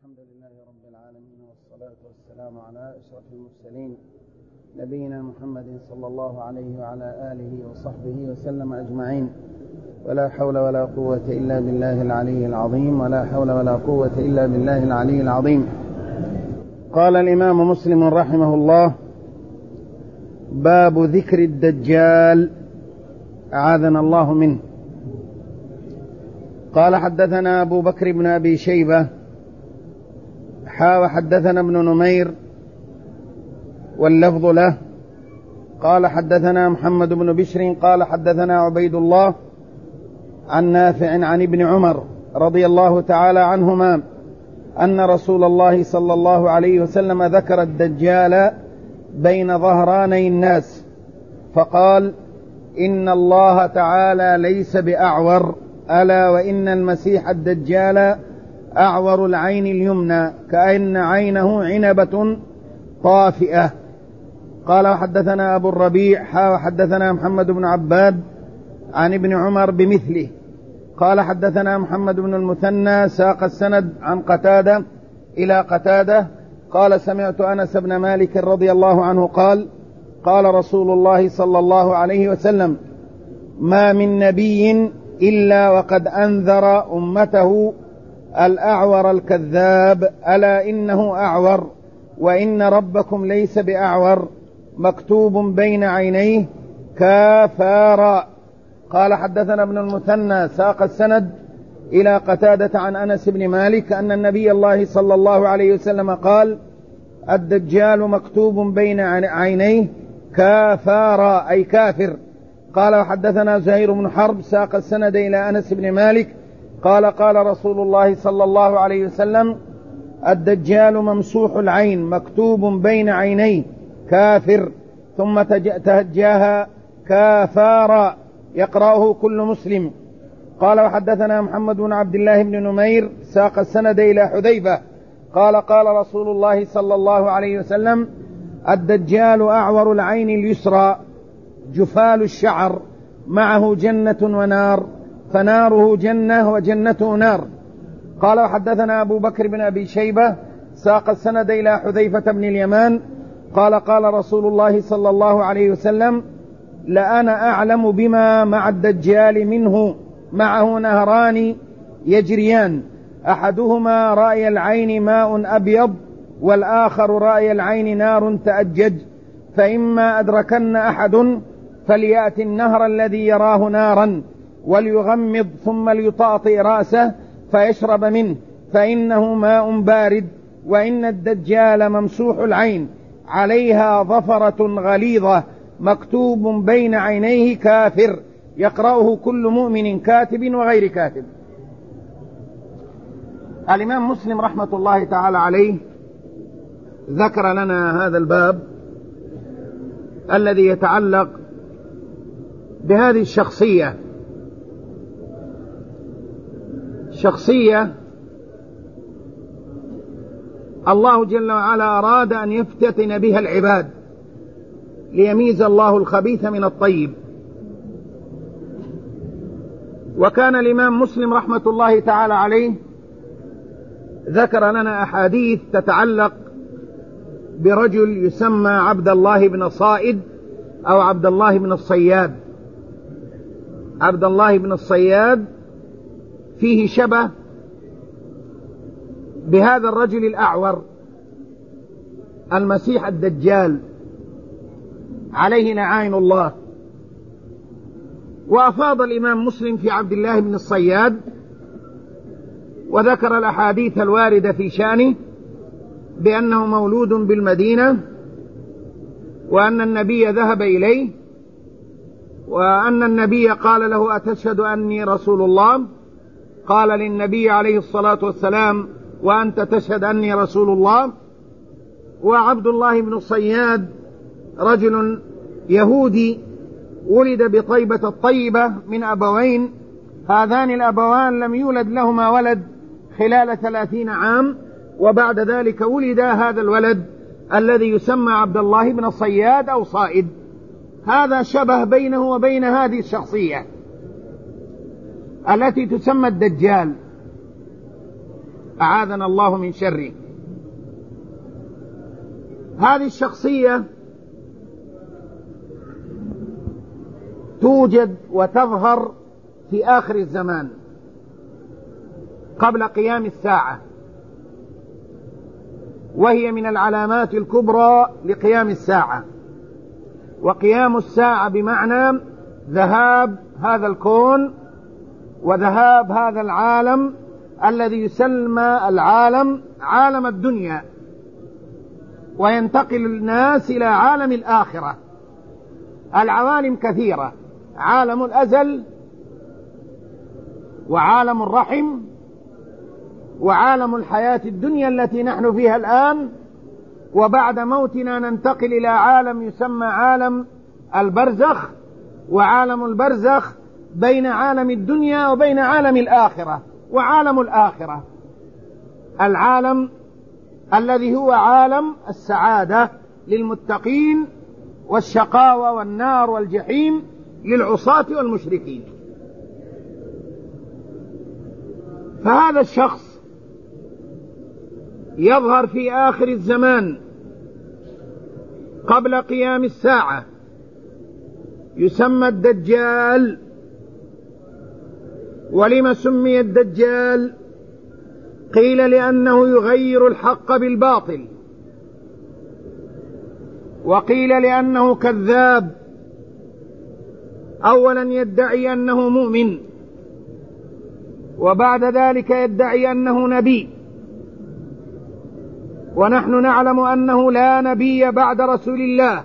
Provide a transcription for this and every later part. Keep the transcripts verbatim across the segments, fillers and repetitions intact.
الحمد لله رب العالمين، والصلاة والسلام على أشرف المرسلين نبينا محمد صلى الله عليه وعلى آله وصحبه وسلم أجمعين. ولا حول ولا قوة إلا بالله العلي العظيم ولا حول ولا قوة إلا بالله العلي العظيم. قال الإمام مسلم رحمه الله: باب ذكر الدجال أعاذنا الله منه. قال: حدثنا أبو بكر بن أبي شيبة حا وحدثنا ابن نمير واللفظ له قال: حدثنا محمد بن بشر قال: حدثنا عبيد الله عن نافع عن ابن عمر رضي الله تعالى عنهما أن رسول الله صلى الله عليه وسلم ذكر الدجال بين ظهراني الناس فقال: إن الله تعالى ليس بأعور، ألا وإن المسيح الدجال أعور العين اليمنى كأن عينه عنبة طافئة. قال: وحدثنا أبو الربيع حا وحدثنا محمد بن عباد عن ابن عمر بمثله. قال: حدثنا محمد بن المثنى ساق السند عن قتادة إلى قتادة قال: سمعت أنس بن مالك رضي الله عنه قال: قال رسول الله صلى الله عليه وسلم: ما من نبي إلا وقد أنذر أمته الأعور الكذاب، ألا إنه أعور، وإن ربكم ليس بأعور، مكتوب بين عينيه كافارا. قال: حدثنا ابن المثنى ساق السند إلى قتادة عن أنس بن مالك أن النبي الله صلى الله عليه وسلم قال: الدجال مكتوب بين عينيه كافارا أي كافر. قال: وحدثنا زهير بن حرب ساق السند إلى أنس بن مالك قال: قال رسول الله صلى الله عليه وسلم: الدجال ممسوح العين مكتوب بين عينيه كافر، ثم تهجاها كافارا يقرأه كل مسلم. قال: وحدثنا محمد بن عبد الله بن نمير ساق السند إلى حذيفة قال: قال رسول الله صلى الله عليه وسلم: الدجال أعور العين اليسرى جفال الشعر، معه جنة ونار، فناره جنة وجنته نار. قال: وحدثنا أبو بكر بن أبي شيبة ساق السند إلى حذيفة بن اليمان قال: قال رسول الله صلى الله عليه وسلم: لأنا أعلم بما مع الدجال منه، معه نهران يجريان، أحدهما رأي العين ماء أبيض، والآخر رأي العين نار تأجج، فإما أدركن أحد فليأتي النهر الذي يراه نارا وليغمض ثم ليطاطئ رأسه فيشرب منه، فإنه ماء بارد. وإن الدجال ممسوح العين عليها ظفرة غليظة مكتوب بين عينيه كافر، يقرأه كل مؤمن كاتب وغير كاتب. الإمام مسلم رحمة الله تعالى عليه ذكر لنا هذا الباب الذي يتعلق بهذه الشخصية، شخصية الله جل وعلا أراد أن يفتتن بها العباد ليميز الله الخبيث من الطيب. وكان الإمام مسلم رحمة الله تعالى عليه ذكر لنا أحاديث تتعلق برجل يسمى عبد الله بن صائد أو عبد الله بن الصياد. عبد الله بن الصياد فيه شبه بهذا الرجل الأعور المسيح الدجال عليه لعائن الله. وأفاض الإمام مسلم في عبد الله بن الصياد وذكر الأحاديث الواردة في شأنه بأنه مولود بالمدينة، وأن النبي ذهب إليه، وأن النبي قال له: أتشهد أني رسول الله؟ قال للنبي عليه الصلاة والسلام: وأنت تشهد أني رسول الله. وعبد الله بن الصياد رجل يهودي ولد بطيبة الطيبة من أبوين، هذان الأبوان لم يولد لهما ولد خلال ثلاثين عام، وبعد ذلك ولد هذا الولد الذي يسمى عبد الله بن الصياد أو صائد. هذا شبه بينه وبين هذه الشخصية التي تسمى الدجال. أعاذنا الله من شره. هذه الشخصية توجد وتظهر في آخر الزمان قبل قيام الساعة، وهي من العلامات الكبرى لقيام الساعة. وقيام الساعة بمعنى ذهاب هذا الكون وذهاب هذا العالم الذي يسمى العالم عالم الدنيا، وينتقل الناس إلى عالم الآخرة. العوالم كثيرة: عالم الأزل، وعالم الرحم، وعالم الحياة الدنيا التي نحن فيها الآن، وبعد موتنا ننتقل إلى عالم يسمى عالم البرزخ، وعالم البرزخ بين عالم الدنيا وبين عالم الآخرة. وعالم الآخرة العالم الذي هو عالم السعادة للمتقين، والشقاوة والنار والجحيم للعصاة والمشركين. فهذا الشخص يظهر في آخر الزمان قبل قيام الساعة، يسمى الدجال. ولما سمي الدجال؟ قيل لأنه يغير الحق بالباطل، وقيل لأنه كذاب. أولا يدعي أنه مؤمن، وبعد ذلك يدعي أنه نبي، ونحن نعلم أنه لا نبي بعد رسول الله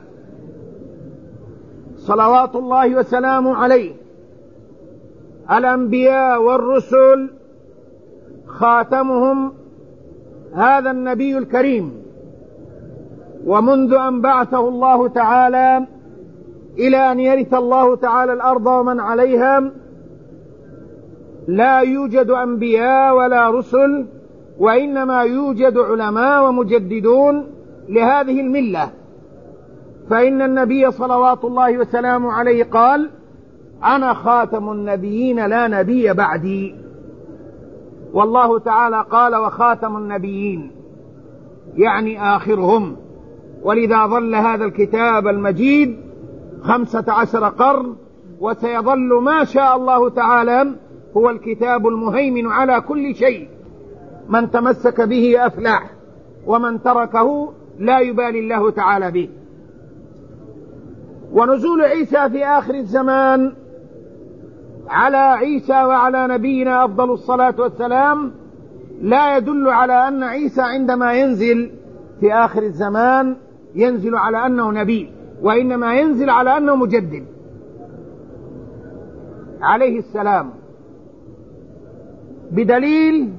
صلوات الله وسلامه عليه. الأنبياء والرسل خاتمهم هذا النبي الكريم، ومنذ أن بعثه الله تعالى إلى أن يرث الله تعالى الأرض ومن عليها لا يوجد أنبياء ولا رسل، وإنما يوجد علماء ومجددون لهذه الملة. فإن النبي صلوات الله وسلامه عليه قال: أنا خاتم النبيين لا نبي بعدي. والله تعالى قال: وخاتم النبيين، يعني آخرهم. ولذا ظل هذا الكتاب المجيد خمسة عشر قرن، وسيظل ما شاء الله تعالى هو الكتاب المهيمن على كل شيء. من تمسك به أفلح، ومن تركه لا يبالي الله تعالى به. ونزول عيسى في آخر الزمان على عيسى وعلى نبينا أفضل الصلاة والسلام لا يدل على أن عيسى عندما ينزل في آخر الزمان ينزل على أنه نبي، وإنما ينزل على أنه مجدد عليه السلام، بدليل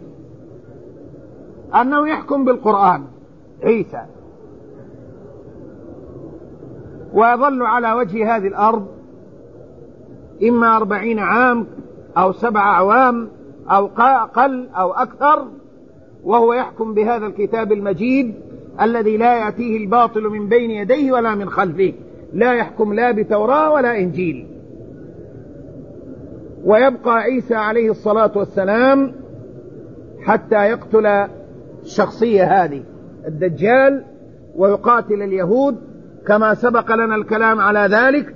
أنه يحكم بالقرآن عيسى، ويظل على وجه هذه الأرض إما أربعين عام أو سبع أعوام أو أقل أو أكثر، وهو يحكم بهذا الكتاب المجيد الذي لا يأتيه الباطل من بين يديه ولا من خلفه، لا يحكم لا بتوراة ولا إنجيل. ويبقى عيسى عليه الصلاة والسلام حتى يقتل الشخصية هذه الدجال ويقاتل اليهود كما سبق لنا الكلام على ذلك.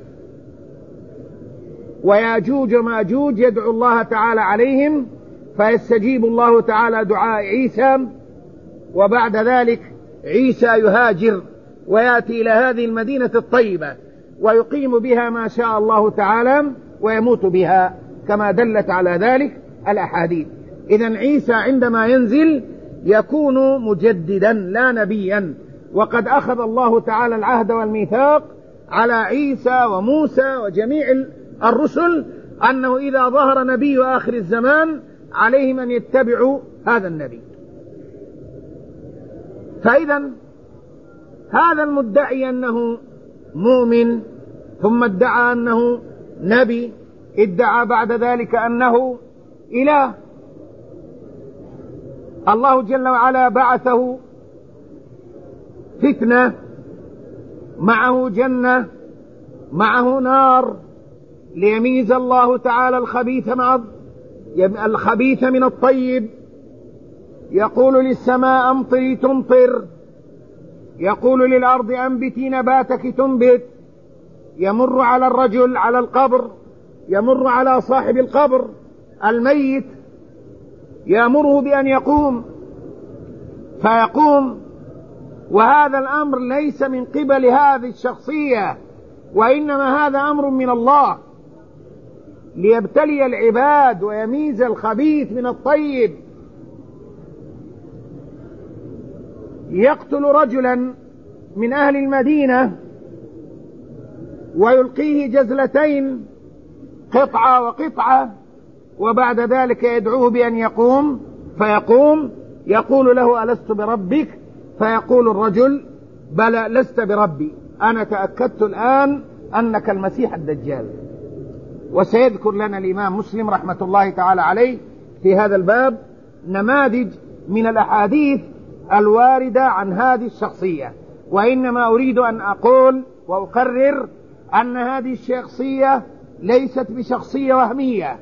وياجوج وماجوج يدعو الله تعالى عليهم فيستجيب الله تعالى دعاء عيسى، وبعد ذلك عيسى يهاجر ويأتي إلى هذه المدينة الطيبة ويقيم بها ما شاء الله تعالى ويموت بها كما دلت على ذلك الأحاديث. إذن عيسى عندما ينزل يكون مجددا لا نبيا، وقد أخذ الله تعالى العهد والميثاق على عيسى وموسى وجميع الرسل أنه إذا ظهر نبي آخر الزمان عليهم أن يتبعوا هذا النبي. فإذا هذا المدعي أنه مؤمن ثم ادعى أنه نبي، ادعى بعد ذلك أنه إله. الله جل وعلا بعثه فتنة، معه جنة معه نار، ليميز الله تعالى الخبيث مع الخبيث من الطيب، يقول للسماء أمطري تمطر، يقول للأرض أنبتي نباتك تنبت، يمر على الرجل على القبر، يمر على صاحب القبر الميت يأمره بأن يقوم فيقوم. وهذا الأمر ليس من قبل هذه الشخصية، وإنما هذا أمر من الله ليبتلي العباد ويميز الخبيث من الطيب. يقتل رجلا من أهل المدينة ويلقيه جزلتين قطعة وقطعة، وبعد ذلك يدعوه بأن يقوم فيقوم، يقول له ألست بربك؟ فيقول الرجل بلى لست بربي، أنا تأكدت الآن أنك المسيح الدجال. وسيذكر لنا الإمام مسلم رحمة الله تعالى عليه في هذا الباب نماذج من الأحاديث الواردة عن هذه الشخصية. وإنما أريد أن أقول وأقرر أن هذه الشخصية ليست بشخصية وهمية،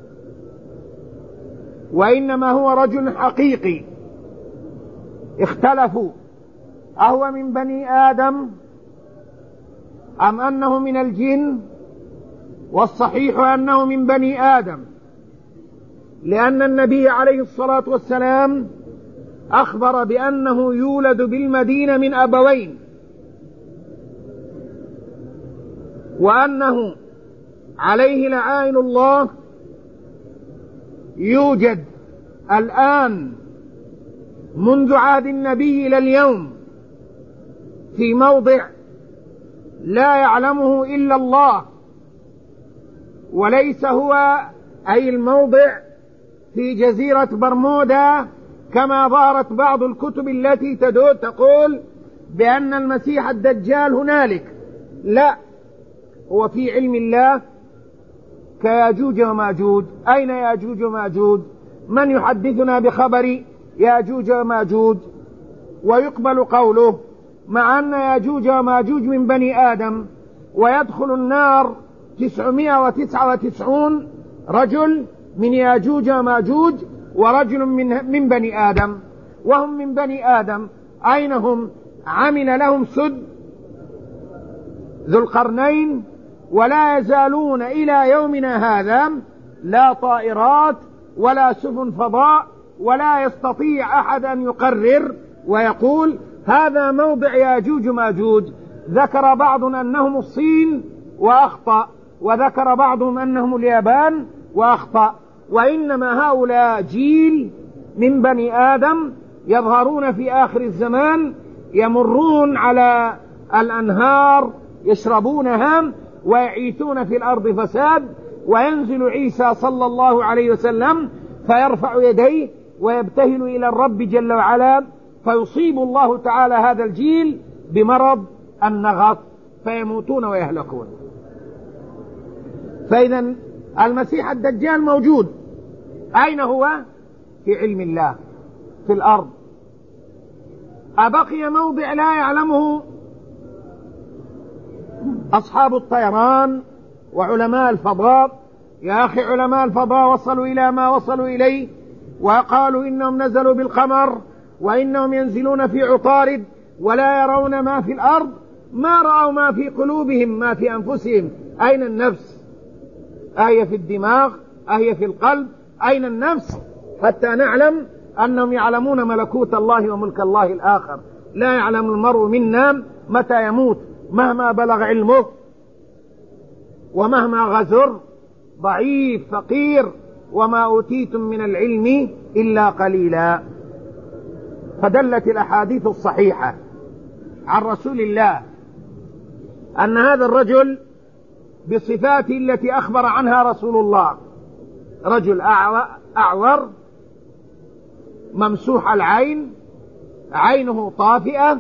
وإنما هو رجل حقيقي. اختلفوا أهو من بني آدم أم أنه من الجن؟ والصحيح أنه من بني آدم، لأن النبي عليه الصلاة والسلام أخبر بأنه يولد بالمدينة من أبوين، وأنه عليه لعائن الله يوجد الآن منذ عهد النبي إلى اليوم في موضع لا يعلمه إلا الله، وليس هو أي الموضع في جزيرة برمودا كما ظهرت بعض الكتب التي تقول بأن المسيح الدجال هنالك. لا، هو في علم الله كياجوج وماجوج. أين ياجوج وماجوج؟ من يحدثنا بخبر ياجوج وماجوج؟ ويقبل قوله مع أن ياجوج وماجوج من بني آدم، ويدخل النار تسعمائة وتسعة وتسعون رجل من ياجوج وماجوج ورجل من, من بني آدم، وهم من بني آدم. أين هم؟ عمل لهم سد ذو القرنين، ولا يزالون إلى يومنا هذا لا طائرات ولا سفن فضاء، ولا يستطيع أحد أن يقرر ويقول هذا موضع ياجوج وماجوج. ذكر بعض أنهم الصين وأخطأ، وذكر بعضهم أنهم اليابان وأخطأ، وإنما هؤلاء جيل من بني آدم يظهرون في آخر الزمان، يمرون على الأنهار يشربونها ويعيثون في الأرض فساد، وينزل عيسى صلى الله عليه وسلم فيرفع يديه ويبتهل إلى الرب جل وعلا، فيصيب الله تعالى هذا الجيل بمرض النغص فيموتون ويهلكون. فإذا المسيح الدجال موجود. أين هو؟ في علم الله في الأرض. أبقي موضع لا يعلمه أصحاب الطيران وعلماء الفضاء؟ يا أخي علماء الفضاء وصلوا إلى ما وصلوا إليه، وقالوا إنهم نزلوا بالقمر وإنهم ينزلون في عطارد ولا يرون ما في الأرض، ما رأوا ما في قلوبهم ما في أنفسهم. أين النفس؟ أهي في الدماغ؟ أهي في القلب؟ أين النفس؟ حتى نعلم أنهم يعلمون ملكوت الله وملك الله الآخر. لا يعلم المرء منا متى يموت مهما بلغ علمه ومهما غزر، ضعيف فقير، وما أوتيتم من العلم إلا قليلا. فدلت الأحاديث الصحيحة عن رسول الله أن هذا الرجل بصفاته التي أخبر عنها رسول الله، رجل أعور ممسوح العين، عينه طافئة،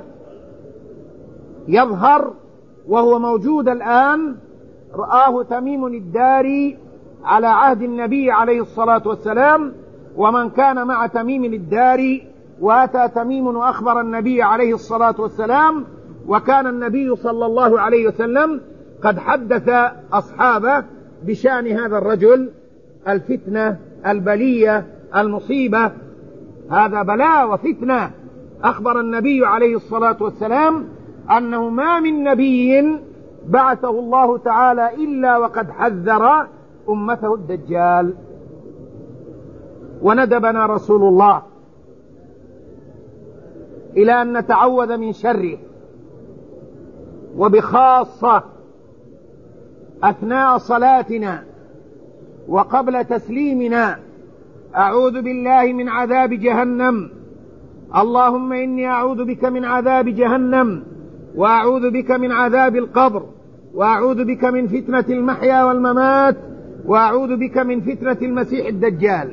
يظهر وهو موجود الآن. رآه تميم الداري على عهد النبي عليه الصلاة والسلام، ومن كان مع تميم الداري، وأتى تميم وأخبر النبي عليه الصلاة والسلام، وكان النبي صلى الله عليه وسلم قد حدث أصحابه بشأن هذا الرجل، الفتنة، البلية، المصيبة هذا بلاء وفتنة. أخبر النبي عليه الصلاة والسلام أنه ما من نبي بعثه الله تعالى إلا وقد حذر أمته الدجال، وندبنا رسول الله إلى أن نتعوذ من شره، وبخاصة أثناء صلاتنا وقبل تسليمنا: أعوذ بالله من عذاب جهنم، اللهم إني أعوذ بك من عذاب جهنم، وأعوذ بك من عذاب القبر، وأعوذ بك من فتنة المحيا والممات، وأعوذ بك من فتنة المسيح الدجال.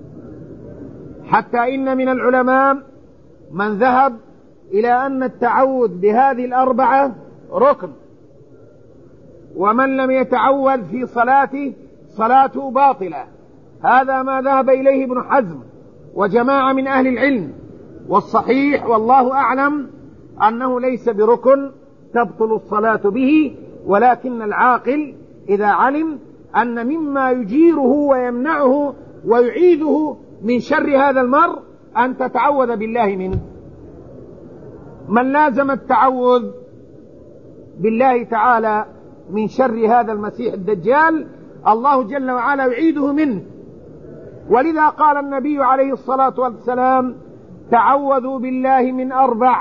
حتى إن من العلماء من ذهب إلى أن التعوذ بهذه الأربعة ركن، ومن لم يتعوذ في صلاته صلاته باطلة. هذا ما ذهب إليه ابن حزم وجماعة من أهل العلم، والصحيح والله أعلم أنه ليس بركن تبطل الصلاة به، ولكن العاقل إذا علم أن مما يجيره ويمنعه ويعيده من شر هذا المرء أن تتعوذ بالله منه. من لازم التعوذ بالله تعالى من شر هذا المسيح الدجال الله جل وعلا يعيده منه. ولذا قال النبي عليه الصلاة والسلام: تعوذوا بالله من أربع.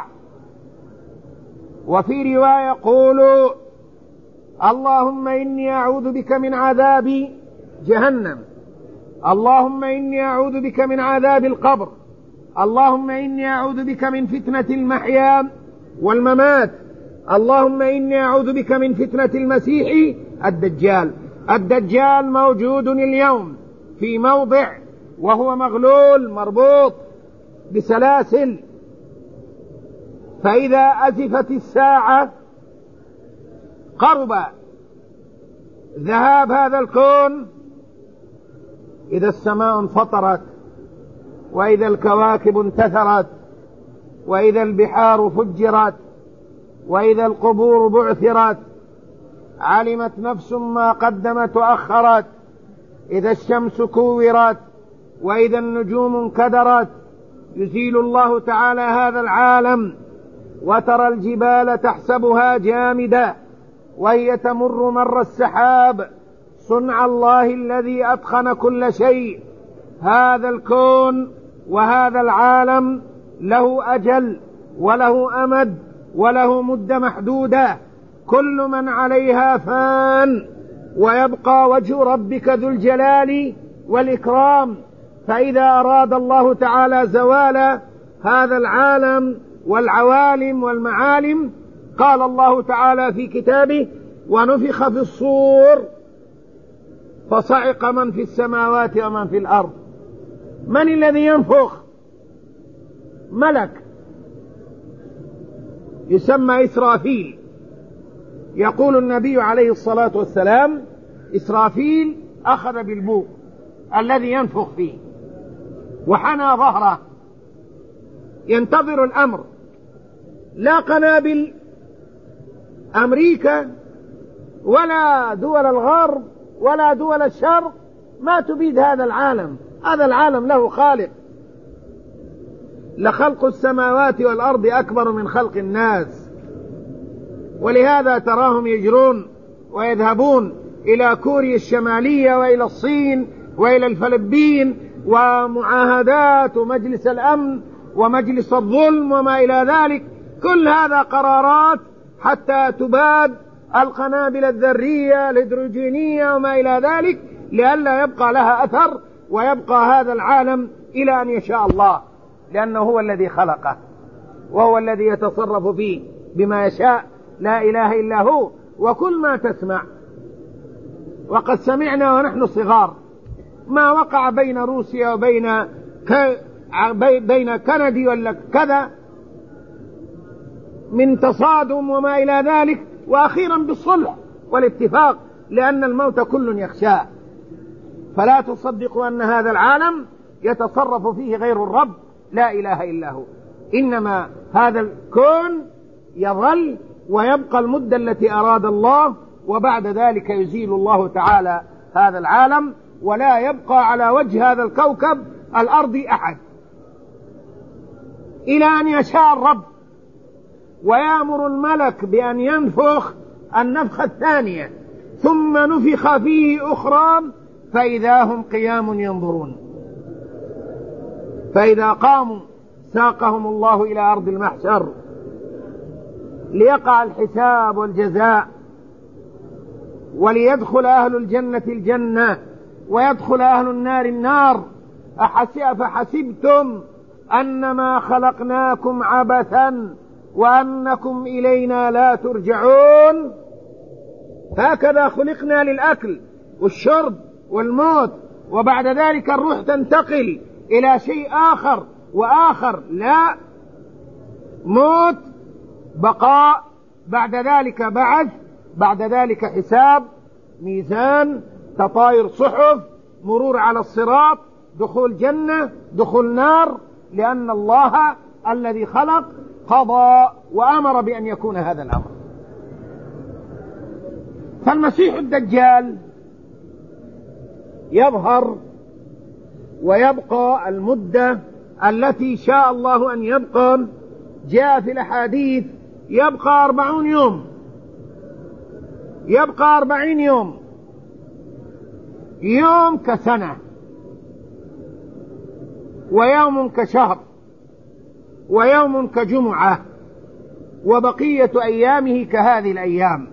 وفي رواية قولوا: اللهم إني أعوذ بك من عذاب جهنم، اللهم إني أعوذ بك من عذاب القبر، اللهم إني أعوذ بك من فتنة المحيا والممات، اللهم إني أعوذ بك من فتنة المسيح الدجال. الدجال موجود اليوم في موضع وهو مغلول مربوط بسلاسل، فإذا أزفت الساعة قرب ذهاب هذا الكون، إذا السماء انفطرت، وإذا الكواكب انتثرت، وإذا البحار فجرت، وإذا القبور بعثرت، علمت نفس ما قدمت وأخرت، إذا الشمس كورت، وإذا النجوم انكدرت، يزيل الله تعالى هذا العالم، وترى الجبال تحسبها جامدة وهي تمر مر السحاب، صنع الله الذي أتقن كل شيء. هذا الكون وهذا العالم له أجل وله أمد وله مدة محدودة، كل من عليها فان، ويبقى وجه ربك ذو الجلال والإكرام. فإذا أراد الله تعالى زوال هذا العالم والعوالم والمعالم قال الله تعالى في كتابه: ونفخ في الصور فصعق من في السماوات ومن في الأرض. من الذي ينفخ؟ ملك يسمى إسرافيل. يقول النبي عليه الصلاة والسلام: إسرافيل أخذ بالبوق الذي ينفخ فيه وحنى ظهره ينتظر الأمر. لا قنابل أمريكا ولا دول الغرب ولا دول الشرق ما تبيد هذا العالم. هذا العالم له خالق. لخلق السماوات والأرض أكبر من خلق الناس، ولهذا تراهم يجرون ويذهبون إلى كوريا الشمالية وإلى الصين وإلى الفلبين، ومعاهدات ومجلس الأمن ومجلس الظلم وما إلى ذلك. كل هذا قرارات حتى تباد القنابل الذرية الهيدروجينية وما إلى ذلك، لئلا يبقى لها أثر ويبقى هذا العالم إلى أن يشاء الله، لأنه هو الذي خلقه وهو الذي يتصرف فيه بما يشاء، لا إله إلا هو. وكل ما تسمع، وقد سمعنا ونحن صغار ما وقع بين روسيا وبين ك... بين كندي ولا كذا من تصادم وما إلى ذلك، وأخيرا بالصلح والاتفاق، لأن الموت كل يخشاه. فلا تصدقوا أن هذا العالم يتصرف فيه غير الرب، لا إله إلا هو. إنما هذا الكون يظل ويبقى المدة التي أراد الله، وبعد ذلك يزيل الله تعالى هذا العالم، ولا يبقى على وجه هذا الكوكب الأرض أحد إلى أن يشاء الرب ويأمر الملك بأن ينفخ النفخة الثانية، ثم نفخ فيه أخرى فإذا هم قيام ينظرون. فإذا قاموا ساقهم الله إلى أرض المحشر ليقع الحساب والجزاء، وليدخل أهل الجنة الجنة ويدخل أهل النار النار. أفحسبتم أنما خلقناكم عبثا وأنكم إلينا لا ترجعون. هكذا خلقنا للأكل والشرب والموت، وبعد ذلك الروح تنتقل إلى شيء آخر وآخر. لا، موت، بقاء، بعد ذلك بعث، بعد ذلك حساب، ميزان، تطاير صحف، مرور على الصراط، دخول جنة، دخول نار، لأن الله الذي خلق قضى وأمر بأن يكون هذا الأمر. فالمسيح الدجال يظهر ويبقى المدة التي شاء الله أن يبقى. جاء في الأحاديث يبقى أربعون يوم، يبقى أربعين يوم، يوم كسنة، ويوم كشهر، ويوم كجمعة، وبقية أيامه كهذه الأيام.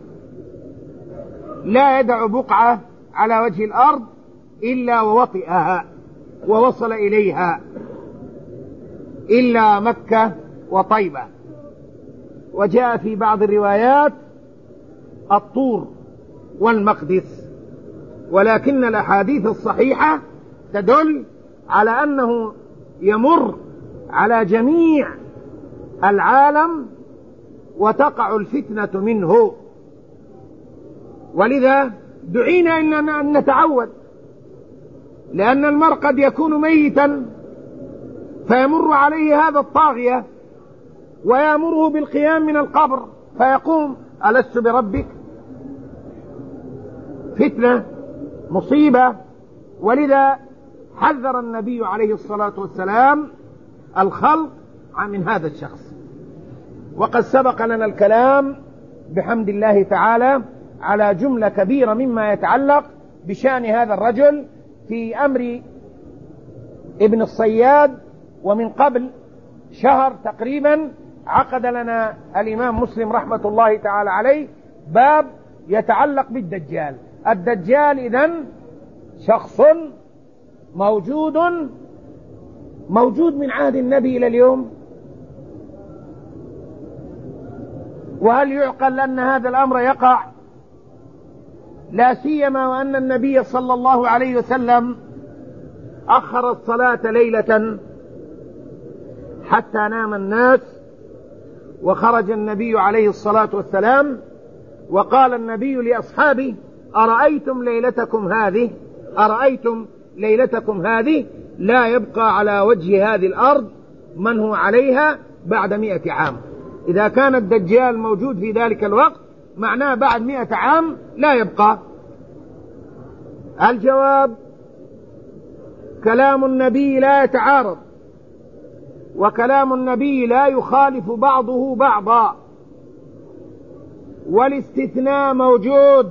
لا يدع بقعة على وجه الأرض إلا ووطئها ووصل إليها، إلا مكة وطيبة. وجاء في بعض الروايات الطور والمقدس، ولكن الأحاديث الصحيحة تدل على أنه يمر على جميع العالم وتقع الفتنة منه. ولذا دعينا إننا أن نتعود، لأن المرء قد يكون ميتا فيمر عليه هذا الطاغية ويأمره بالقيام من القبر فيقوم: ألست بربك؟ فتنة، مصيبة. ولذا حذر النبي عليه الصلاة والسلام الخلق من هذا الشخص. وقد سبق لنا الكلام بحمد الله تعالى على جملة كبيرة مما يتعلق بشأن هذا الرجل في أمر ابن الصياد. ومن قبل شهر تقريبا عقد لنا الإمام مسلم رحمة الله تعالى عليه باب يتعلق بالدجال. الدجال إذن شخص موجود موجود من عهد النبي إلى اليوم. وهل يعقل أن هذا الأمر يقع؟ لا سيما وأن النبي صلى الله عليه وسلم أخر الصلاة ليلة حتى نام الناس، وخرج النبي عليه الصلاة والسلام وقال النبي لأصحابه: أرأيتم ليلتكم هذه أرأيتم ليلتكم هذه لا يبقى على وجه هذه الأرض من هو عليها بعد مئة عام. إذا كان الدجال موجود في ذلك الوقت معناه بعد مئة عام لا يبقى. الجواب: كلام النبي لا يتعارض، وكلام النبي لا يخالف بعضه بعضا، والاستثناء موجود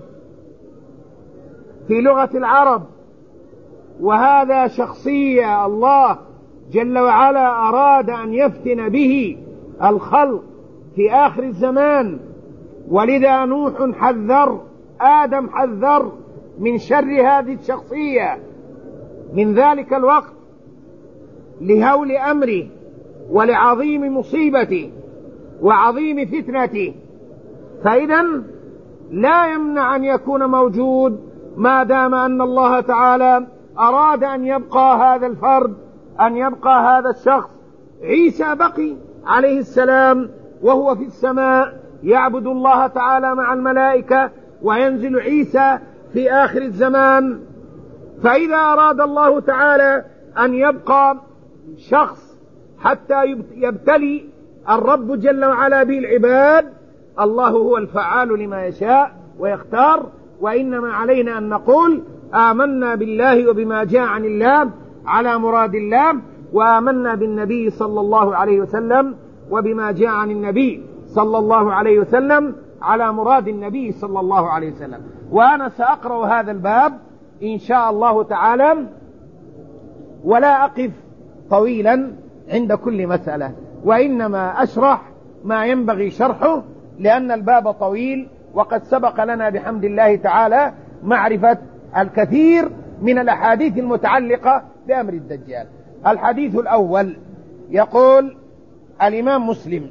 في لغة العرب، وهذا شخصية الله جل وعلا أراد أن يفتن به الخلق في آخر الزمان. ولذا نوح حذر، آدم حذر من شر هذه الشخصية من ذلك الوقت لهول أمره ولعظيم مصيبته وعظيم فتنته. فإذن لا يمنع أن يكون موجود ما دام أن الله تعالى أراد أن يبقى هذا الفرد، أن يبقى هذا الشخص. عيسى بقي عليه السلام وهو في السماء يعبد الله تعالى مع الملائكة، وينزل عيسى في آخر الزمان. فإذا أراد الله تعالى أن يبقى شخص حتى يبتلي الرب جل وعلا به العباد، الله هو الفعال لما يشاء ويختار. وإنما علينا أن نقول: آمنا بالله وبما جاء عن الله على مراد الله، وآمنا بالنبي صلى الله عليه وسلم وبما جاء عن النبي صلى الله عليه وسلم على مراد النبي صلى الله عليه وسلم. وأنا سأقرأ هذا الباب إن شاء الله تعالى ولا أقف طويلا عند كل مسألة، وإنما أشرح ما ينبغي شرحه لأن الباب طويل، وقد سبق لنا بحمد الله تعالى معرفة الكثير من الأحاديث المتعلقة بأمر الدجال. الحديث الأول يقول الإمام مسلم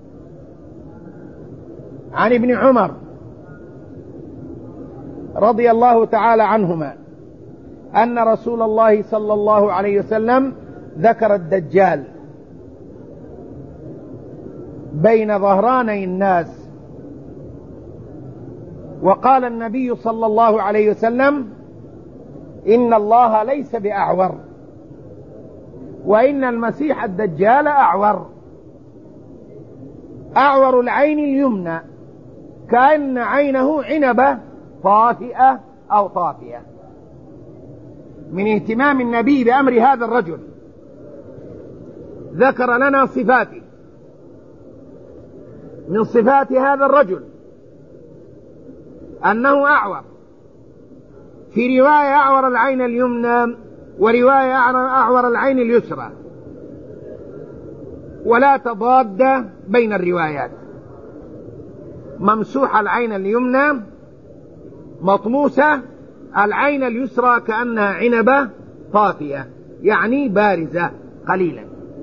عن ابن عمر رضي الله تعالى عنهما أن رسول الله صلى الله عليه وسلم ذكر الدجال بين ظهراني الناس، وقال النبي صلى الله عليه وسلم: إن الله ليس بأعور، وإن المسيح الدجال أعور، أعور العين اليمنى كأن عينه عنبة طافئة أو طافية. من اهتمام النبي بأمر هذا الرجل ذكر لنا صفاته. من صفات هذا الرجل أنه أعور، في رواية أعور العين اليمنى ورواية أعور العين اليسرى، ولا تضاد بين الروايات. ممسوح العين اليمنى مطموسة، العين اليسرى كأنها عنبة طافية يعني بارزة قليلا.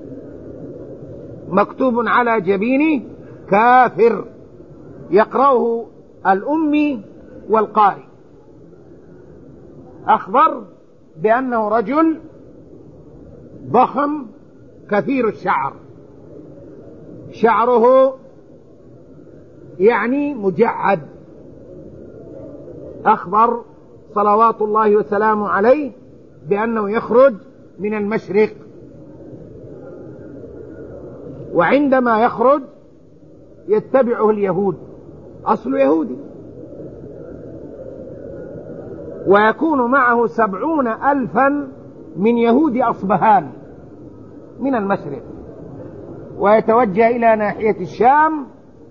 مكتوب على جبينه كافر، يقرأه الأمي والقارئ. أخبر بأنه رجل ضخم كثير الشعر، شعره يعني مجعد. أخبر صلوات الله وسلامه عليه بأنه يخرج من المشرق، وعندما يخرج يتبعه اليهود، أصل يهودي، ويكون معه سبعون ألفا من يهود أصبهان من المشرق، ويتوجه إلى ناحية الشام،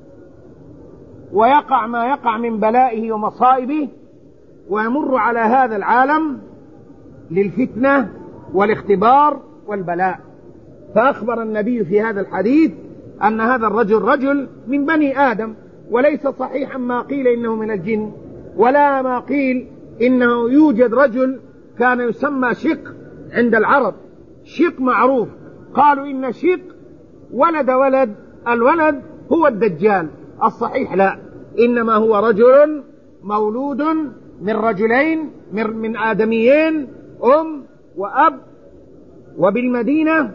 ويقع ما يقع من بلائه ومصائبه، ويمر على هذا العالم للفتنة والاختبار والبلاء. فأخبر النبي في هذا الحديث أن هذا الرجل رجل من بني آدم، وليس صحيحا ما قيل إنه من الجن، ولا ما قيل إنه يوجد رجل كان يسمى شق عند العرب، شق معروف، قالوا إن شق ولد ولد، الولد هو الدجال. الصحيح لا، إنما هو رجل مولود من رجلين من آدميين، أم وأب، وبالمدينة.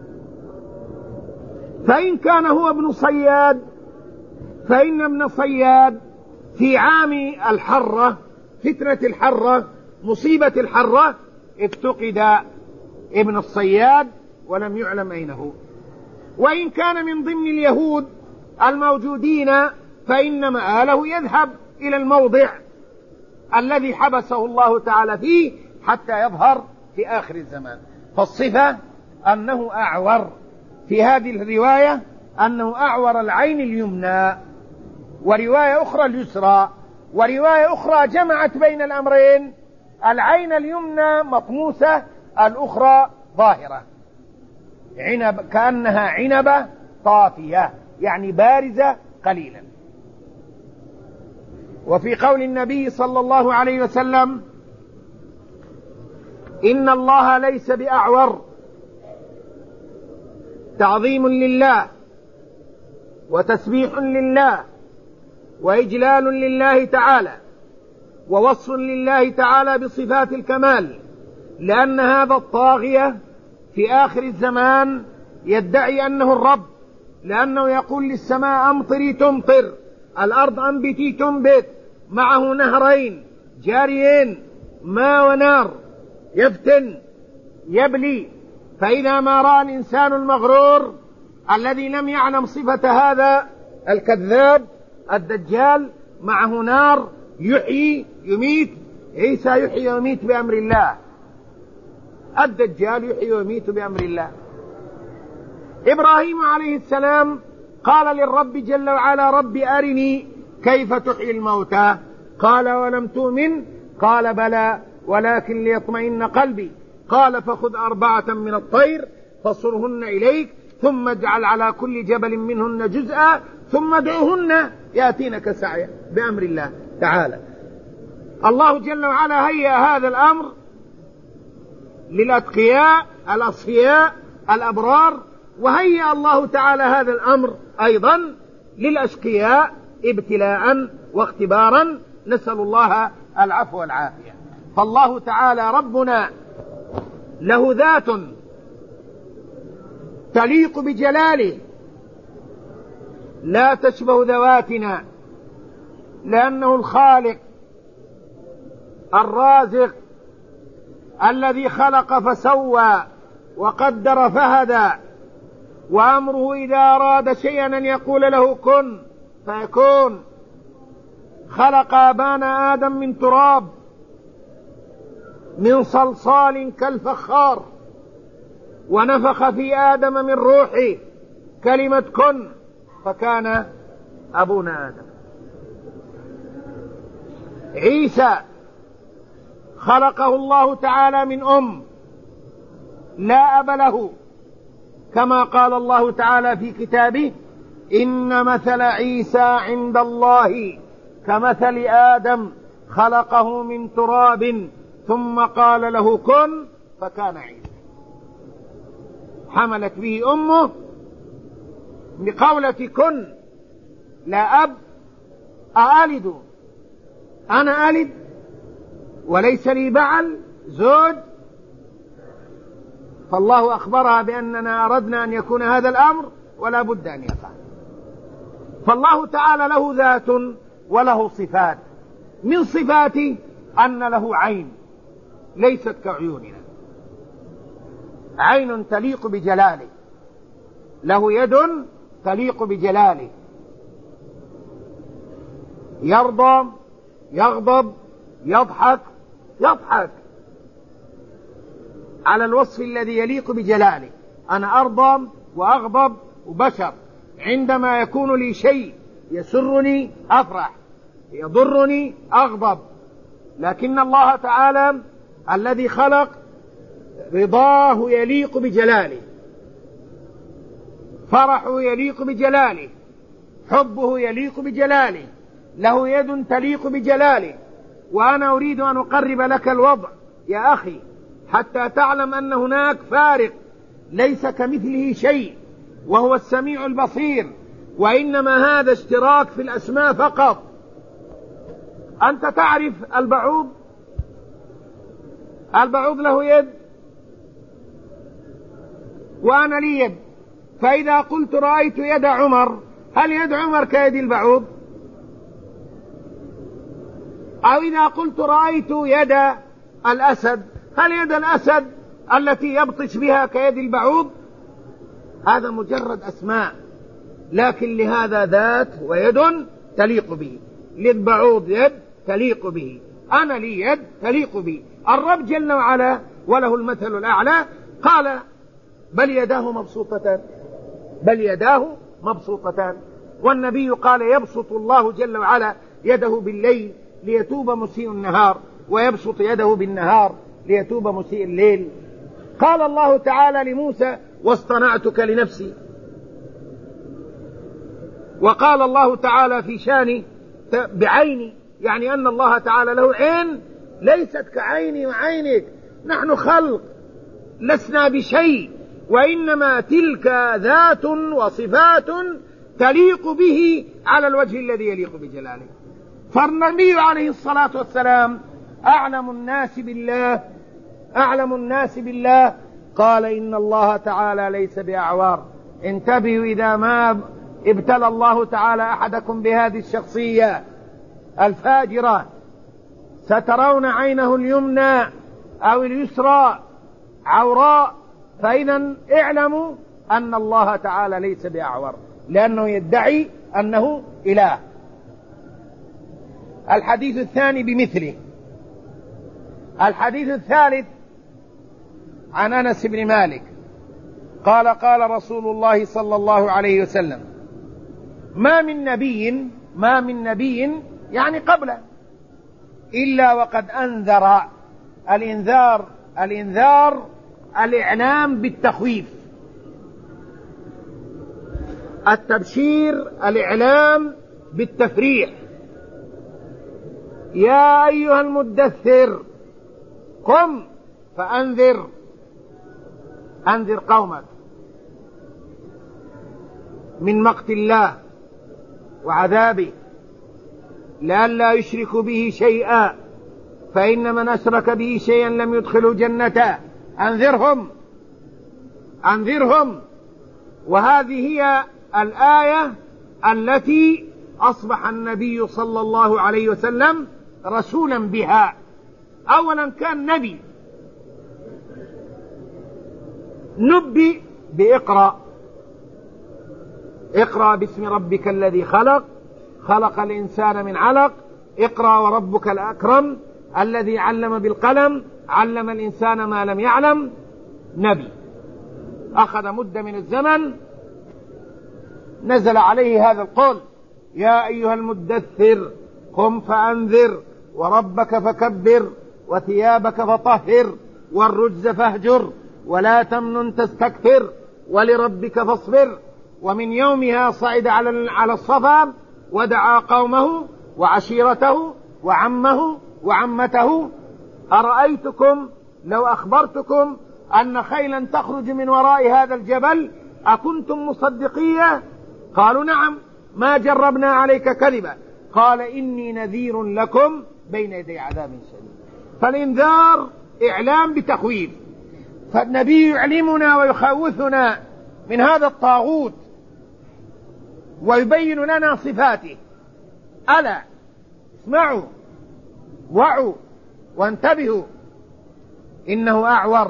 فإن كان هو ابن صياد فإن ابن صياد في عام الحرة، فتنة الحرة، مصيبة الحرة، افتقد ابن الصياد ولم يعلم أين هو. وإن كان من ضمن اليهود الموجودين فإن مآله يذهب إلى الموضع الذي حبسه الله تعالى فيه حتى يظهر في آخر الزمان. فالصفة أنه أعور، في هذه الرواية أنه أعور العين اليمنى، ورواية أخرى اليسرى، ورواية أخرى جمعت بين الأمرين، العين اليمنى مطموسة، الأخرى ظاهرة، عنب كأنها عنبة طافية يعني بارزة قليلا. وفي قول النبي صلى الله عليه وسلم: إن الله ليس بأعور، تعظيم لله وتسبيح لله وإجلال لله تعالى ووصف لله تعالى بصفات الكمال، لأن هذا الطاغية في آخر الزمان يدعي أنه الرب، لأنه يقول للسماء أمطري تمطر، الأرض أنبتي تنبت، معه نهرين جاريين ماء ونار، يفتن يبلي. فإذا ما رأى الإنسان المغرور الذي لم يعلم صفة هذا الكذاب الدجال، معه نار يحيي يميت، عيسى يحيي ويميت بأمر الله، الدجال يحيي ويميت بأمر الله. إبراهيم عليه السلام قال للرب جل وعلا: رب أرني كيف تحيي الموتى. قال: ولم تؤمن؟ قال: بلى ولكن ليطمئن قلبي. قال: فخذ أربعة من الطير فصرهن إليك ثم اجعل على كل جبل منهن جزءا ثم ادعوهن يأتينك سعيا بأمر الله تعالى. الله جل وعلا هيأ هذا الأمر للأتقياء الأصفياء الأبرار، وهيأ الله تعالى هذا الأمر أيضا للأشقياء ابتلاء واختبارا، نسأل الله العفو والعافية. فالله تعالى ربنا له ذات تليق بجلاله لا تشبه ذواتنا، لأنه الخالق الرازق الذي خلق فسوى وقدر فهدى، وأمره إذا أراد شيئا أن يقول له كن فيكون. خلق أبانا آدم من تراب من صلصال كالفخار، ونفخ في آدم من روحه كلمة كن فكان أبونا آدم. عيسى خلقه الله تعالى من أم لا أب له، كما قال الله تعالى في كتابه: إن مثل عيسى عند الله كمثل آدم خلقه من تراب ثم قال له كن فكان عيسى. حملت به أمه بقولة كن، لا أب، أألد أنا ألد وليس لي بعل زوج؟ فالله أخبرها بأننا أردنا أن يكون هذا الأمر ولا بد أن يقع. فالله تعالى له ذات وله صفات، من صفاته أن له عين ليست كعيوننا، عين تليق بجلاله، له يد تليق بجلاله، يرضى يغضب يضحك يضحك على الوصف الذي يليق بجلاله. أنا أرضى وأغضب وبشر، عندما يكون لي شيء يسرني أفرح، يضرني أغضب. لكن الله تعالى الذي خلق رضاه يليق بجلاله، فرحه يليق بجلاله، حبه يليق بجلاله، له يد تليق بجلاله. وأنا أريد أن أقرب لك الوضع يا أخي حتى تعلم أن هناك فارق، ليس كمثله شيء وهو السميع البصير، وإنما هذا اشتراك في الأسماء فقط. أنت تعرف البعوض، البعوض له يد وأنا لي يد، فإذا قلت رأيت يد عمر، هل يد عمر كيد البعوض؟ أو إذا قلت رأيت يد الأسد، هل يد الأسد التي يبطش بها كيد البعوض؟ هذا مجرد أسماء، لكن لهذا ذات ويد تليق به. للبعوض يد تليق به، أنا لي يد تليق به. الرب جل وعلا وله المثل الأعلى قال: بل يداه مبسوطتان، بل يداه مبسوطتان. والنبي قال: يبسط الله جل وعلا يده بالليل ليتوب مسيء النهار، ويبسط يده بالنهار ليتوب مسيء الليل. قال الله تعالى لموسى: واصطنعتك لنفسي. وقال الله تعالى في شاني بعيني، يعني أن الله تعالى له عين ليست كعيني وعينك، نحن خلق لسنا بشيء، وإنما تلك ذات وصفات تليق به على الوجه الذي يليق بجلاله. فالنبي عليه الصلاة والسلام أعلم الناس بالله، أعلم الناس بالله قال: إن الله تعالى ليس بأعوار. انتبهوا إذا ما ابتلى الله تعالى أحدكم بهذه الشخصية الفاجرة، سترون عينه اليمنى أو اليسرى عوراء، فإذا اعلموا أن الله تعالى ليس بأعور، لأنه يدعي أنه إله. الحديث الثاني بمثله. الحديث الثالث عن أنس بن مالك قال قال رسول الله صلى الله عليه وسلم: ما من نبي ما من نبي يعني قبله إلا وقد أنذر. الإنذار الإنذار الإعلام بالتخويف، التبشير الإعلام بالتفريح. يا أيها المدثر قم فأنذر، أنذر قومك من مقت الله وعذابه لئلا يشركوا به شيئا، فإن من أشرك به شيئا لم يدخله جنة. أنذرهم أنذرهم. وهذه هي الآية التي أصبح النبي صلى الله عليه وسلم رسولا بها. أولا كان نبي، نبي بإقرأ، اقرأ باسم ربك الذي خلق، خلق الإنسان من علق، اقرأ وربك الأكرم الذي علم بالقلم، علم الإنسان ما لم يعلم. نبي أخذ مدة من الزمن نزل عليه هذا القول: يا أيها المدثر قم فأنذر وربك فكبر وثيابك فطهر والرجز فاهجر ولا تمنن تستكثر ولربك فاصبر. ومن يومها صعد على الصفا ودعا قومه وعشيرته وعمه وعمته: أرأيتكم لو أخبرتكم أن خيلا تخرج من وراء هذا الجبل أكنتم مصدقية؟ قالوا: نعم، ما جربنا عليك كذبا. قال: إني نذير لكم بين يدي عذاب شديد. فالإنذار إعلام بتخويف، فالنبي يعلمنا ويخوفنا من هذا الطاغوت ويبين لنا صفاته. ألا اسمعوا وعوا وانتبهوا، إنه أعور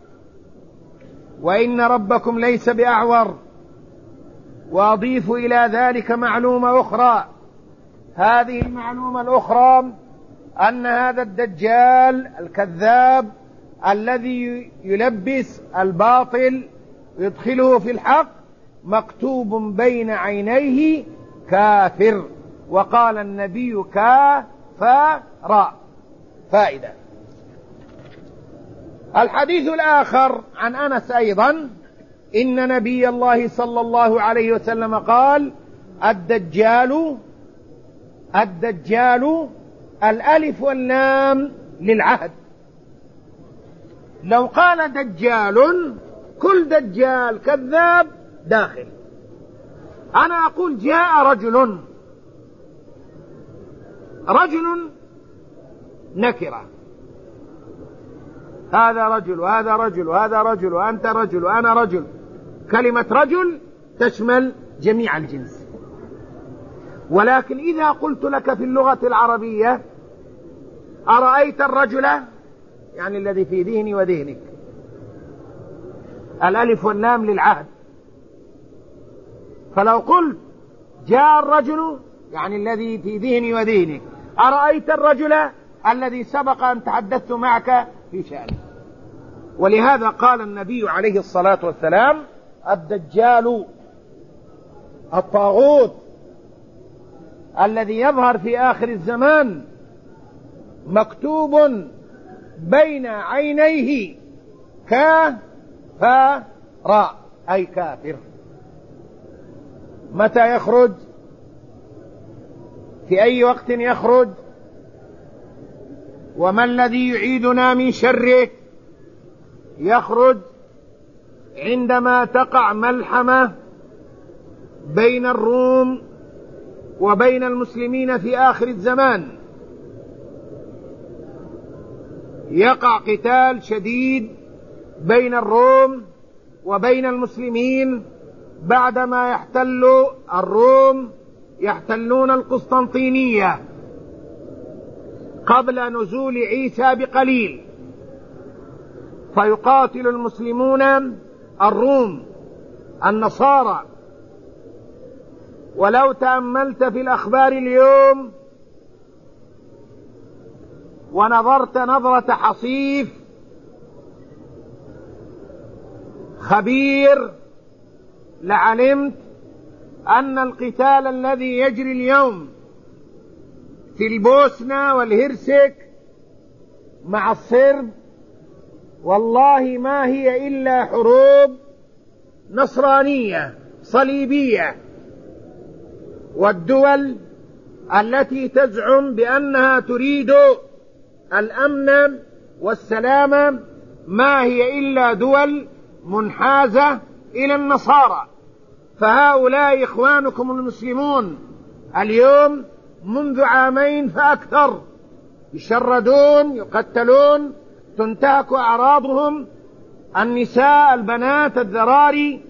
وإن ربكم ليس بأعور. وأضيف إلى ذلك معلومة أخرى. هذه المعلومة الأخرى أن هذا الدجال الكذاب الذي يلبس الباطل يدخله في الحق مكتوب بين عينيه كافر. وقال النبي كافر. فائدة. الحديث الآخر عن أنس أيضا: إن نبي الله صلى الله عليه وسلم قال: الدجال الدجال الألف واللام للعهد. لو قال دجال كل دجال كذاب داخل. أنا أقول جاء رجل، رجل نكرة، هذا رجل وهذا رجل وهذا رجل وأنت رجل وأنا رجل. كلمة رجل تشمل جميع الجنس. ولكن إذا قلت لك في اللغة العربية: أرأيت الرجل، يعني الذي في ذهني وذهنك. الألف واللام للعهد. فلو قلت جاء الرجل يعني الذي في ذهني وذهنك، أرأيت الرجل الذي سبق أن تحدثت معك في شأنه. ولهذا قال النبي عليه الصلاة والسلام: الدجال الطاغوت الذي يظهر في آخر الزمان مكتوب بين عينيه كافر، أي كافر. متى يخرج؟ في أي وقت يخرج؟ وما الذي يعيدنا من شره؟ يخرج عندما تقع ملحمة بين الروم وبين المسلمين في آخر الزمان، يقع قتال شديد بين الروم وبين المسلمين بعدما يحتل الروم يحتلون القسطنطينية قبل نزول عيسى بقليل، فيقاتل المسلمون الروم النصارى. ولو تأملت في الأخبار اليوم ونظرت نظرة حصيف خبير لعلمت أن القتال الذي يجري اليوم في البوسنة والهرسك مع الصرب والله ما هي إلا حروب نصرانية صليبية، والدول التي تزعم بأنها تريد الأمن والسلام ما هي إلا دول منحازة إلى النصارى. فهؤلاء إخوانكم المسلمون اليوم منذ عامين فأكثر يشردون، يقتلون، تنتهك أعراضهم، النساء، البنات، الذراري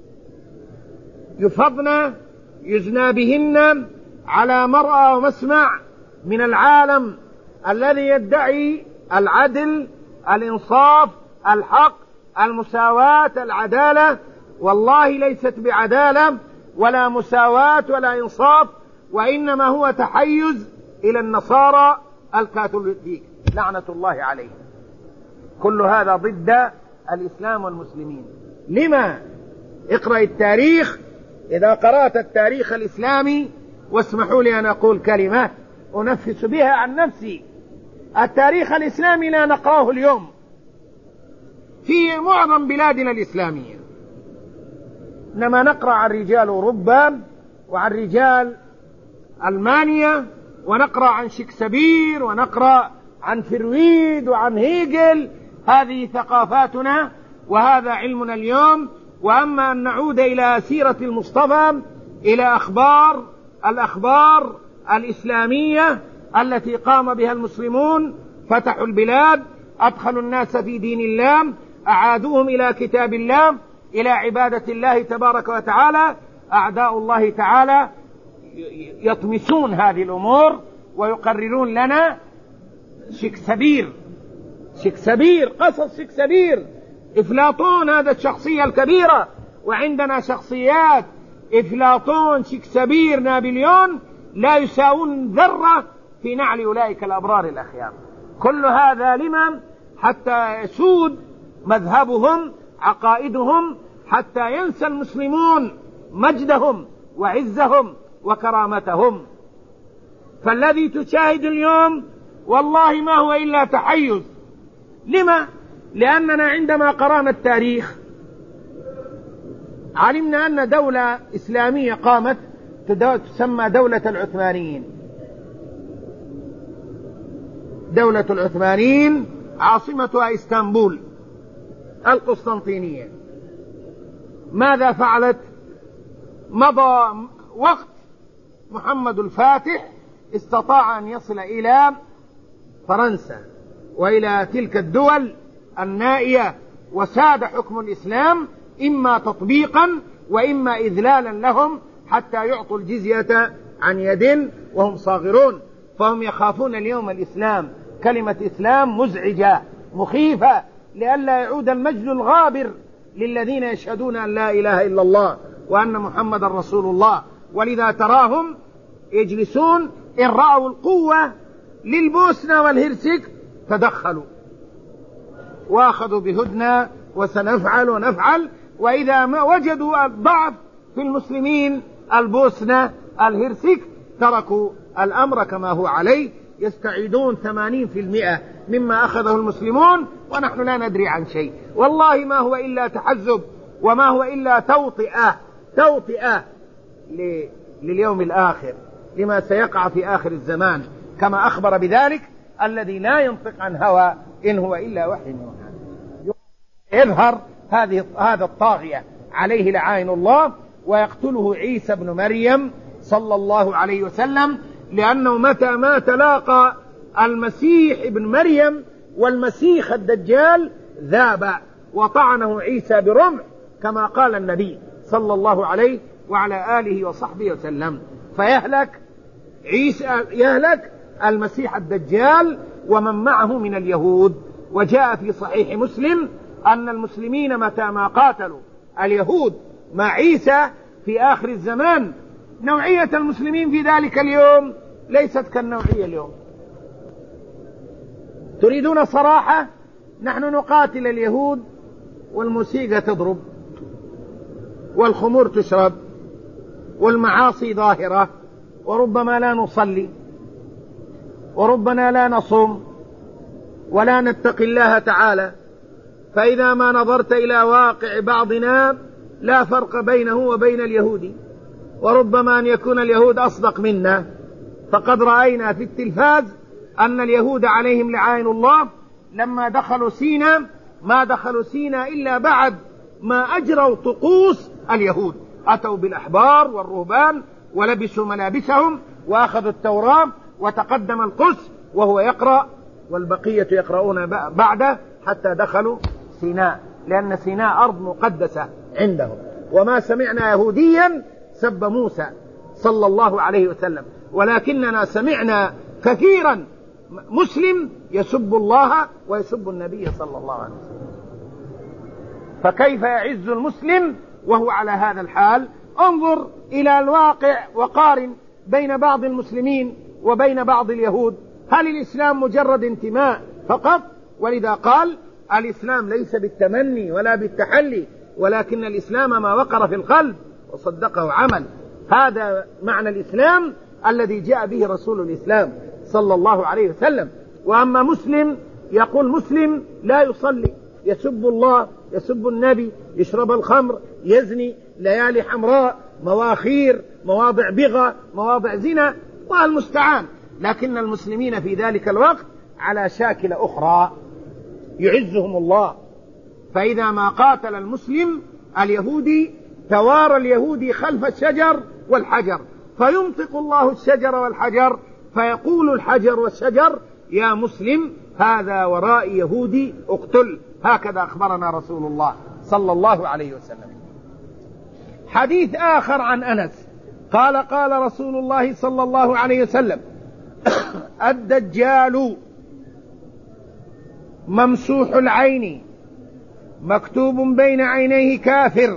يفضن يزنى بهن على مرأى ومسمع من العالم الذي يدعي العدل، الإنصاف، الحق، المساواة، العدالة. والله ليست بعدالة ولا مساواة ولا إنصاف، وإنما هو تحيز إلى النصارى الكاثوليك لعنة الله عليهم. كل هذا ضد الإسلام والمسلمين. لما؟ اقرأ التاريخ. إذا قرأت التاريخ الإسلامي، واسمحوا لي أن أقول كلمة أنفس بها عن نفسي، التاريخ الإسلامي لا نقرأه اليوم في معظم بلادنا الإسلامية، إنما نقرأ عن رجال أوروبا وعن رجال ألمانيا، ونقرأ عن شكسبير، ونقرأ عن فرويد وعن هيجل. هذه ثقافاتنا وهذا علمنا اليوم. وأما أن نعود إلى سيرة المصطفى، إلى أخبار الأخبار الإسلامية التي قام بها المسلمون، فتحوا البلاد، أدخلوا الناس في دين الله، أعادوهم إلى كتاب الله، إلى عبادة الله تبارك وتعالى. أعداء الله تعالى يطمسون هذه الأمور ويقررون لنا شكسبير شكسبير قصص شكسبير، إفلاطون هذا الشخصية الكبيرة، وعندنا شخصيات إفلاطون، شكسبير، نابليون لا يساوون ذرة في نعل أولئك الأبرار الأخيار. كل هذا لمن؟ حتى يسود مذهبهم، عقائدهم، حتى ينسى المسلمون مجدهم وعزهم وكرامتهم. فالذي تشاهد اليوم والله ما هو إلا تحيز. لما؟ لأننا عندما قرأنا التاريخ علمنا أن دولة إسلامية قامت تسمى دولة العثمانيين. دولة العثمانيين عاصمتها اسطنبول القسطنطينية. ماذا فعلت؟ مضى وقت محمد الفاتح استطاع أن يصل إلى فرنسا وإلى تلك الدول النائية، وساد حكم الإسلام إما تطبيقا وإما إذلالا لهم حتى يعطوا الجزية عن يد وهم صاغرون. فهم يخافون اليوم الإسلام. كلمة إسلام مزعجة مخيفة، لئلا يعود المجد الغابر للذين يشهدون أن لا إله إلا الله وأن محمد رسول الله. ولذا تراهم يجلسون إن رأوا القوة للبوسنة والهرسك تدخلوا وأخذوا بهدنا وسنفعل ونفعل. وإذا ما وجدوا الضعف في المسلمين البوسنة الهرسك تركوا الأمر كما هو عليه، يستعيدون ثمانين بالمئة مما أخذه المسلمون ونحن لا ندري عن شيء. والله ما هو إلا تحزب، وما هو إلا توطئة توطئة لليوم الآخر، لما سيقع في آخر الزمان، كما أخبر بذلك الذي لا ينطق عن هوى إن هو إلا وحي يوحى. يظهر هذه هذا الطاغية عليه لعائن الله، ويقتله عيسى بن مريم صلى الله عليه وسلم، لأنه متى ما تلاقى المسيح ابن مريم والمسيح الدجال ذاب، وطعنه عيسى برمح كما قال النبي صلى الله عليه وعلى آله وصحبه وسلم. فيهلك عيسى، يهلك المسيح الدجال ومن معه من اليهود. وجاء في صحيح مسلم أن المسلمين متى ما قاتلوا اليهود مع عيسى في آخر الزمان، نوعية المسلمين في ذلك اليوم ليست كالنوعية اليوم. تريدون صراحة؟ نحن نقاتل اليهود والموسيقى تضرب، والخمور تشرب، والمعاصي ظاهرة، وربما لا نصلي، وربما لا نصوم، ولا نتقي الله تعالى. فإذا ما نظرت إلى واقع بعضنا لا فرق بينه وبين اليهود، وربما أن يكون اليهود أصدق منا. فقد رأينا في التلفاز أن اليهود عليهم لعائن الله لما دخلوا سيناء ما دخلوا سيناء إلا بعد ما أجروا طقوس اليهود، أتوا بالأحبار والرهبان ولبسوا ملابسهم وأخذوا التوراة، وتقدم القس وهو يقرأ والبقية يقرؤون بعده حتى دخلوا سيناء، لأن سيناء أرض مقدسة عندهم. وما سمعنا يهوديا سب موسى صلى الله عليه وسلم، ولكننا سمعنا كثيرا مسلم يسب الله ويسب النبي صلى الله عليه وسلم. فكيف يعز المسلم وهو على هذا الحال؟ انظر إلى الواقع وقارن بين بعض المسلمين وبين بعض اليهود. هل الإسلام مجرد انتماء فقط؟ ولذا قال الإسلام ليس بالتمني ولا بالتحلي، ولكن الإسلام ما وقر في القلب وصدقه عمل. هذا معنى الإسلام الذي جاء به رسول الإسلام صلى الله عليه وسلم. وأما مسلم يقول مسلم لا يصلي، يسب الله، يسب النبي، يشرب الخمر، يزني، ليالي حمراء، مواخير، مواضع بغى، مواضع زنا، والمستعان. لكن المسلمين في ذلك الوقت على شاكل أخرى يعزهم الله. فإذا ما قاتل المسلم اليهودي توارى اليهودي خلف الشجر والحجر، فينطق الله الشجر والحجر، فيقول الحجر والشجر يا مسلم هذا وراء يهودي اقتل. هكذا أخبرنا رسول الله صلى الله عليه وسلم. حديث آخر عن أنس قال قال رسول الله صلى الله عليه وسلم الدجال ممسوح العين مكتوب بين عينيه كافر.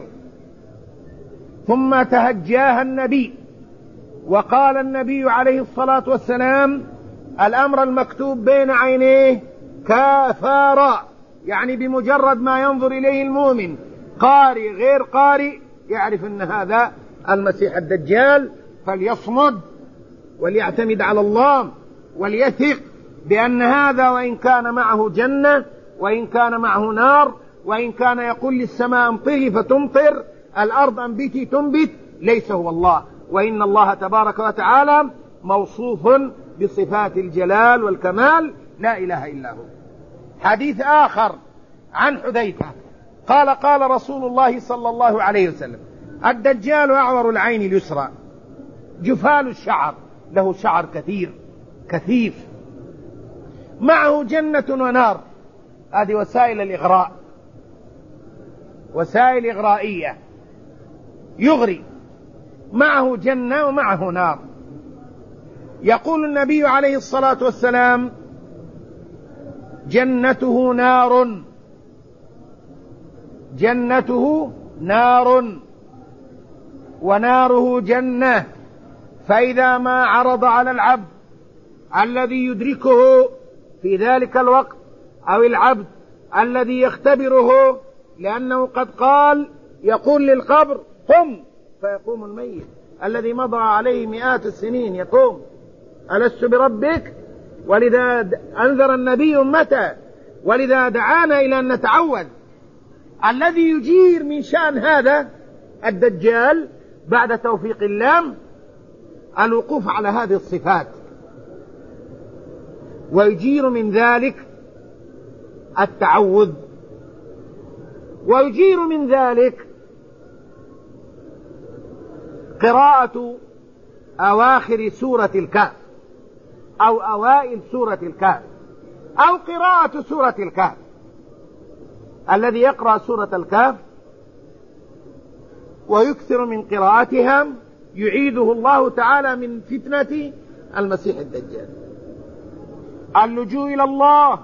ثم تهجاها النبي وقال النبي عليه الصلاة والسلام الأمر المكتوب بين عينيه كافر، يعني بمجرد ما ينظر إليه المؤمن قارئ غير قارئ يعرف أن هذا المسيح الدجال، فليصمد وليعتمد على الله وليثق بأن هذا وإن كان معه جنة وإن كان معه نار وإن كان يقول للسماء امطري فتمطر الأرض أنبتي تنبت ليس هو الله، وإن الله تبارك وتعالى موصوف بصفات الجلال والكمال لا إله إلا هو. حديث آخر عن حذيفة قال قال رسول الله صلى الله عليه وسلم الدجال أعور العين اليسرى جفال الشعر، له شعر كثير كثيف، معه جنة ونار، هذه وسائل الإغراء، وسائل إغرائية، يغري، معه جنة ومعه نار. يقول النبي عليه الصلاة والسلام جنته نار، جنته نار وناره جنة، فإذا ما عرض على العبد الذي يدركه في ذلك الوقت أو العبد الذي يختبره، لأنه قد قال يقول للقبر قم فيقوم الميت الذي مضى عليه مئات السنين يقوم ألست بربك؟ ولذا أنذر النبي أمته، ولذا دعانا إلى أن نتعوذ. الذي يجير من شأن هذا الدجال بعد توفيق الله الوقوف على هذه الصفات، ويجير من ذلك التعوذ، ويجير من ذلك قراءة أواخر سورة الكهف أو أوائل سورة الكهف أو قراءة سورة الكهف. الذي يقرأ سورة الكهف ويكثر من قراءتها يعيده الله تعالى من فتنة المسيح الدجال. اللجوء إلى الله،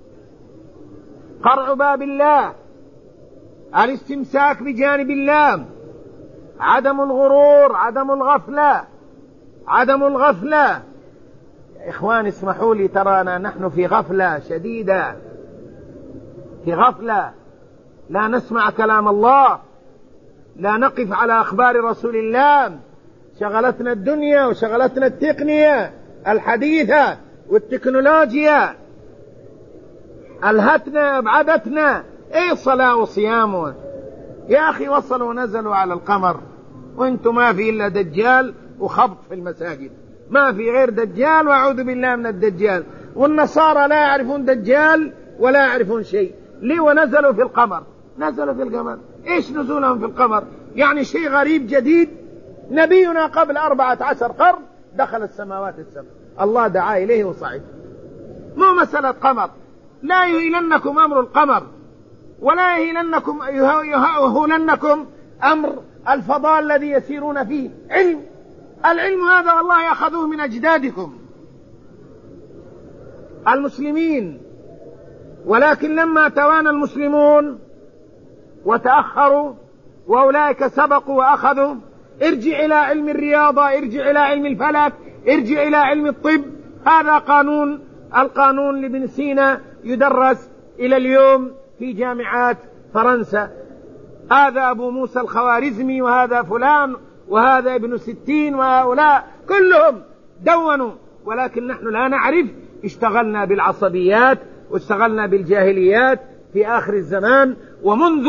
قرع باب الله، الاستمساك بجانب الله، عدم الغرور، عدم الغفلة، عدم الغفلة. يا إخوان اسمحوا لي، ترانا نحن في غفلة شديدة، في غفلة. لا نسمع كلام الله، لا نقف على أخبار رسول الله. شغلتنا الدنيا وشغلتنا التقنية الحديثة والتكنولوجيا، ألهتنا أبعدتنا. إيه صلاة وصيام يا أخي؟ وصلوا ونزلوا على القمر وانتم ما في إلا دجال وخبط في المساجد، ما في غير دجال وأعوذ بالله من الدجال. والنصارى لا يعرفون دجال ولا يعرفون شيء. ليه؟ ونزلوا في القمر. نزلوا في القمر، إيش نزولهم في القمر؟ يعني شيء غريب جديد. نبينا قبل أربعة عشر قرن دخل السماوات السبع، الله دعا إليه وصعد. مو مسألة قمر. لا يهيلنكم أمر القمر، ولا يهيلنكم يهولنكم أمر الفضاء الذي يسيرون فيه. علم، العلم هذا والله أخذوه من أجدادكم المسلمين، ولكن لما توانى المسلمون وتأخروا وأولئك سبقوا وأخذوا، ارجع إلى علم الرياضة، ارجع إلى علم الفلك، ارجع إلى علم الطب. هذا قانون، القانون لابن سينا يدرس إلى اليوم في جامعات فرنسا. هذا أبو موسى الخوارزمي، وهذا فلان، وهذا ابن ستين، وهؤلاء كلهم دونوا، ولكن نحن لا نعرف. اشتغلنا بالعصبيات واشتغلنا بالجاهليات في آخر الزمان، ومنذ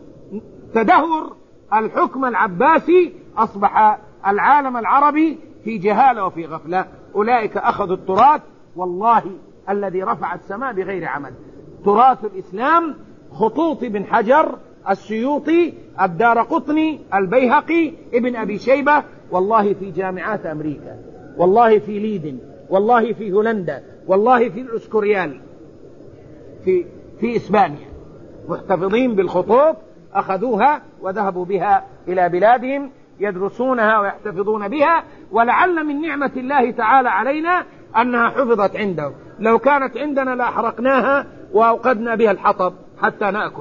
تدهور الحكم العباسي أصبح العالم العربي في جهالة وفي غفلة. أولئك أخذوا التراث والله الذي رفع السماء بغير عمد، تراث الإسلام، خطوط بن حجر، السيوطي، الدارقطني، البيهقي، ابن أبي شيبة، والله في جامعات أمريكا، والله في ليدن، والله في هولندا، والله في الأسكوريال في, في إسبانيا، محتفظين بالخطوط، أخذوها وذهبوا بها إلى بلادهم يدرسونها ويحتفظون بها. ولعل من نعمة الله تعالى علينا أنها حفظت عندهم، لو كانت عندنا لأحرقناها وأوقدنا بها الحطب حتى نأكل،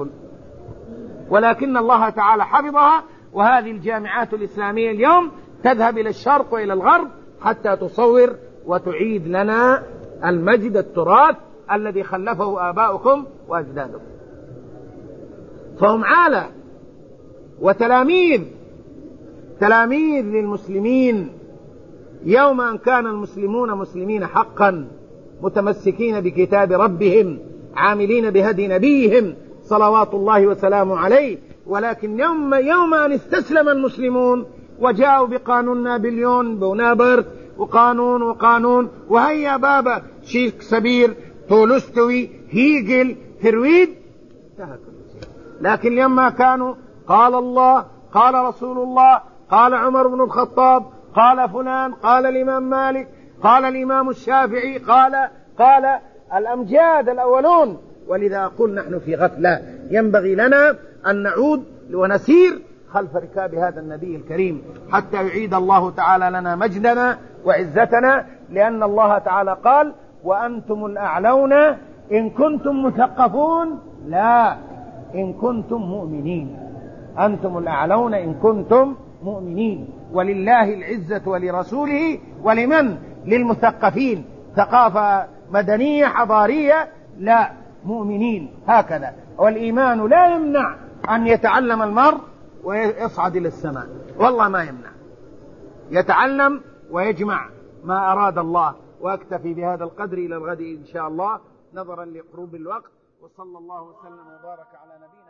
ولكن الله تعالى حفظها. وهذه الجامعات الإسلامية اليوم تذهب إلى الشرق وإلى الغرب حتى تصور وتعيد لنا المجد، التراث الذي خلفه آباؤكم وأجدادكم. فهم عالة وتلاميذ، تلاميذ للمسلمين. يوم أن كان المسلمون مسلمين حقا، متمسكين بكتاب ربهم، عاملين بهدي نبيهم صلوات الله وسلامه عليه. ولكن يوم, يوم أن استسلم المسلمون وجاءوا بقانون نابليون بونابرت وقانون وقانون وهيا بابا شيكسبير، تولستوي، هيجل، فرويد، انتهى كل شيء. لكن لما كانوا قال الله، قال رسول الله، قال عمر بن الخطاب، قال فلان، قال الإمام مالك، قال الإمام الشافعي، قال قال الأمجاد الأولون. ولذا أقول نحن في غفلة، ينبغي لنا أن نعود ونسير خلف ركاب هذا النبي الكريم حتى يعيد الله تعالى لنا مجدنا وعزتنا. لأن الله تعالى قال: وأنتم الأعلون إن كنتم مثقفون، لا إن كنتم مؤمنين. أنتم الأعلون إن كنتم مؤمنين، ولله العزة ولرسوله ولمن؟ للمثقفين، ثقافة مدنية حضارية، لا، مؤمنين هكذا. والإيمان لا يمنع أن يتعلم المرء ويصعد إلى السماء، والله ما يمنع، يتعلم ويجمع ما أراد الله. وأكتفي بهذا القدر إلى الغد إن شاء الله، نظرا لقرب الوقت. وصلى الله وسلم وبارك على نبينا